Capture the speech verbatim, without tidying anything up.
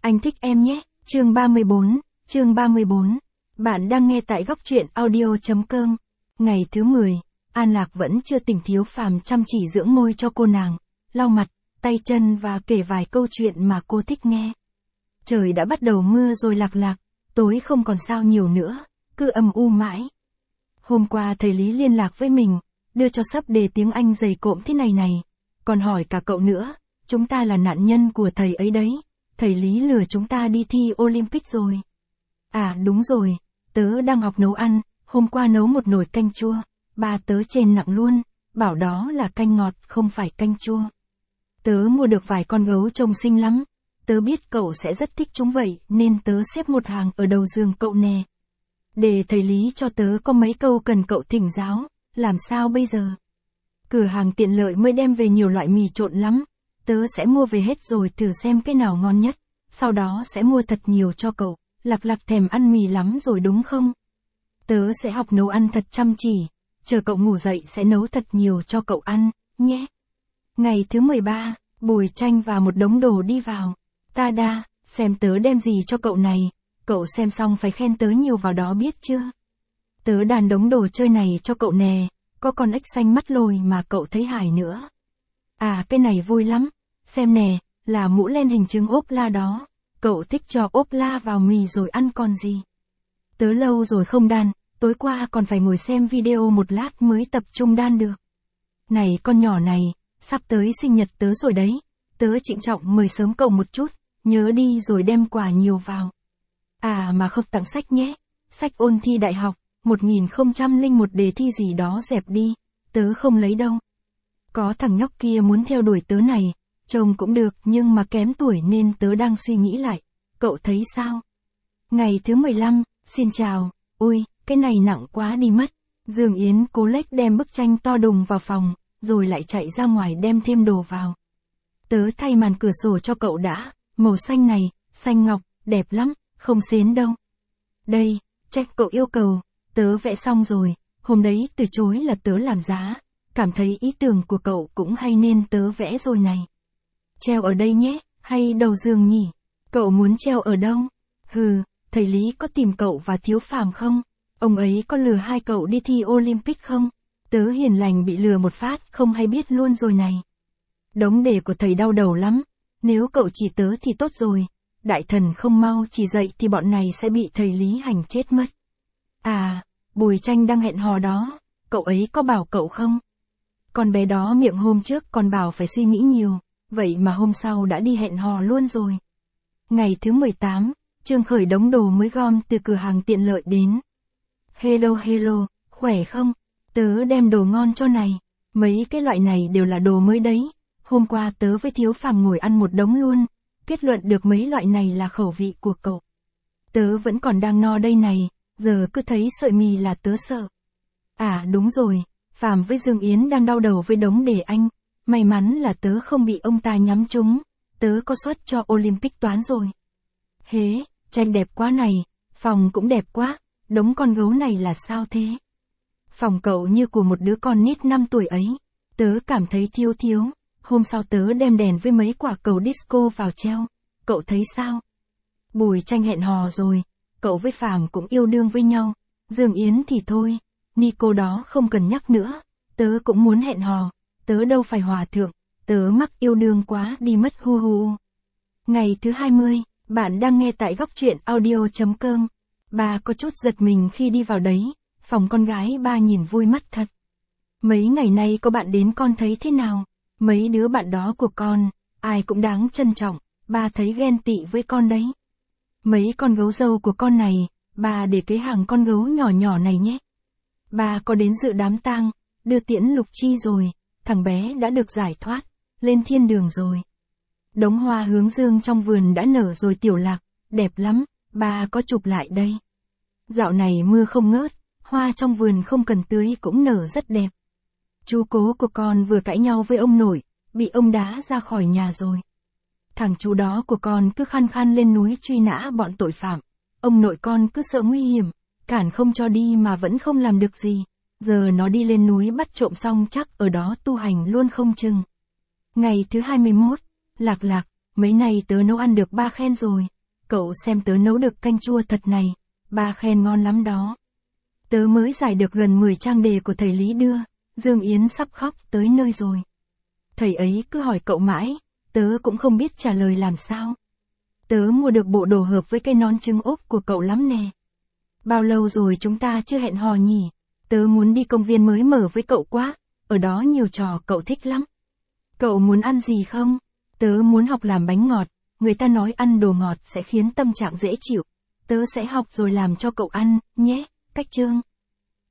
Anh thích em nhé, chương ba mươi bốn, chương ba mươi bốn. Bạn đang nghe tại góc truyện audio chấm com. Ngày thứ mười, An Lạc vẫn chưa tỉnh. Thiếu Phàm chăm chỉ dưỡng môi cho cô nàng, lau mặt, tay chân và kể vài câu chuyện mà cô thích nghe. Trời đã bắt đầu mưa rồi Lạc Lạc, tối không còn sao nhiều nữa, cứ âm u mãi. Hôm qua thầy Lý liên lạc với mình, đưa cho sắp đề tiếng Anh dày cộm thế này này, còn hỏi cả cậu nữa, chúng ta là nạn nhân của thầy ấy đấy, thầy Lý lừa chúng ta đi thi Olympic rồi. À đúng rồi, tớ đang học nấu ăn, hôm qua nấu một nồi canh chua, ba tớ chê nặng luôn, bảo đó là canh ngọt không phải canh chua. Tớ mua được vài con gấu trông xinh lắm, tớ biết cậu sẽ rất thích chúng vậy nên tớ xếp một hàng ở đầu giường cậu nè. Để thầy Lý cho tớ có mấy câu cần cậu thỉnh giáo, làm sao bây giờ? Cửa hàng tiện lợi mới đem về nhiều loại mì trộn lắm, tớ sẽ mua về hết rồi thử xem cái nào ngon nhất, sau đó sẽ mua thật nhiều cho cậu. Lạc Lạc thèm ăn mì lắm rồi đúng không? Tớ sẽ học nấu ăn thật chăm chỉ, chờ cậu ngủ dậy sẽ nấu thật nhiều cho cậu ăn, nhé. Ngày thứ mười ba, Bùi Tranh và một đống đồ đi vào. Ta đa, xem tớ đem gì cho cậu này, cậu xem xong phải khen tớ nhiều vào đó biết chưa? Tớ đàn đống đồ chơi này cho cậu nè, có con ếch xanh mắt lồi mà cậu thấy hài nữa. À cái này vui lắm, xem nè, là mũ len hình trứng ốp la đó. Cậu thích cho ốp la vào mì rồi ăn còn gì? Tớ lâu rồi không đan, tối qua còn phải ngồi xem video một lát mới tập trung đan được. Này con nhỏ này, sắp tới sinh nhật tớ rồi đấy, tớ trịnh trọng mời sớm cậu một chút, nhớ đi rồi đem quà nhiều vào. À mà không tặng sách nhé, sách ôn thi đại học, một nghìn không trăm lẻ một đề thi gì đó dẹp đi, tớ không lấy đâu. Có thằng nhóc kia muốn theo đuổi tớ này. Trông cũng được nhưng mà kém tuổi nên tớ đang suy nghĩ lại, cậu thấy sao? Ngày thứ mười lăm, xin chào, ui, cái này nặng quá đi mất. Dương Yến cố lếch đem bức tranh to đùng vào phòng, rồi lại chạy ra ngoài đem thêm đồ vào. Tớ thay màn cửa sổ cho cậu đã, màu xanh này, xanh ngọc, đẹp lắm, không xến đâu. Đây, trách cậu yêu cầu, tớ vẽ xong rồi, hôm đấy từ chối là tớ làm giá, cảm thấy ý tưởng của cậu cũng hay nên tớ vẽ rồi này. Treo ở đây nhé, hay đầu giường nhỉ? Cậu muốn treo ở đâu? Hừ, thầy Lý có tìm cậu và Thiếu Phàm không? Ông ấy có lừa hai cậu đi thi Olympic không? Tớ hiền lành bị lừa một phát không hay biết luôn rồi này. Đống đề của thầy đau đầu lắm, nếu cậu chỉ tớ thì tốt rồi, đại thần không mau chỉ dậy thì bọn này sẽ bị thầy Lý hành chết mất. À, Bùi Tranh đang hẹn hò đó, cậu ấy có bảo cậu không? Con bé đó miệng hôm trước còn bảo phải suy nghĩ nhiều. Vậy mà hôm sau đã đi hẹn hò luôn rồi. Ngày thứ mười tám, Trương Khởi đống đồ mới gom từ cửa hàng tiện lợi đến. Hello hello, khỏe không? Tớ đem đồ ngon cho này. Mấy cái loại này đều là đồ mới đấy. Hôm qua tớ với Thiếu Phàm ngồi ăn một đống luôn. Kết luận được mấy loại này là khẩu vị của cậu. Tớ vẫn còn đang no đây này, giờ cứ thấy sợi mì là tớ sợ. À đúng rồi, Phàm với Dương Yến đang đau đầu với đống đề Anh. May mắn là tớ không bị ông ta nhắm trúng, tớ có suất cho Olympic toán rồi. Hế, Tranh đẹp quá này, phòng cũng đẹp quá, đống con gấu này là sao thế? Phòng cậu như của một đứa con nít năm tuổi ấy, tớ cảm thấy thiếu thiếu, hôm sau tớ đem đèn với mấy quả cầu disco vào treo, cậu thấy sao? Bùi Tranh hẹn hò rồi, cậu với Phàm cũng yêu đương với nhau, Dương Yến thì thôi, Nico đó không cần nhắc nữa, tớ cũng muốn hẹn hò. Tớ đâu phải hòa thượng, tớ mắc yêu đương quá đi mất hu hu. Ngày thứ hai mươi, bạn đang nghe tại góc truyện audio chấm com. Ba có chút giật mình khi đi vào đấy, phòng con gái ba nhìn vui mắt thật. Mấy ngày nay có bạn đến con thấy thế nào? Mấy đứa bạn đó của con, ai cũng đáng trân trọng, ba thấy ghen tị với con đấy. Mấy con gấu dâu của con này, ba để kế hàng con gấu nhỏ nhỏ này nhé. Ba có đến dự đám tang, đưa tiễn Lục Chi rồi. Thằng bé đã được giải thoát, lên thiên đường rồi. Đống hoa hướng dương trong vườn đã nở rồi Tiểu Lạc, đẹp lắm, ba có chụp lại đây. Dạo này mưa không ngớt, hoa trong vườn không cần tưới cũng nở rất đẹp. Chú cố của con vừa cãi nhau với ông nội, bị ông đá ra khỏi nhà rồi. Thằng chú đó của con cứ khăn khăn lên núi truy nã bọn tội phạm. Ông nội con cứ sợ nguy hiểm, cản không cho đi mà vẫn không làm được gì. Giờ nó đi lên núi bắt trộm xong chắc ở đó tu hành luôn không chừng. Ngày thứ hai mươi mốt, Lạc Lạc, mấy nay tớ nấu ăn được ba khen rồi, cậu xem tớ nấu được canh chua thật này, ba khen ngon lắm đó. Tớ mới giải được gần mười trang đề của thầy Lý đưa, Dương Yến sắp khóc tới nơi rồi. Thầy ấy cứ hỏi cậu mãi, tớ cũng không biết trả lời làm sao. Tớ mua được bộ đồ hợp với cái nón trứng ốp của cậu lắm nè. Bao lâu rồi chúng ta chưa hẹn hò nhỉ? Tớ muốn đi công viên mới mở với cậu quá, ở đó nhiều trò cậu thích lắm. Cậu muốn ăn gì không? Tớ muốn học làm bánh ngọt, người ta nói ăn đồ ngọt sẽ khiến tâm trạng dễ chịu. Tớ sẽ học rồi làm cho cậu ăn, nhé, Cách Trương.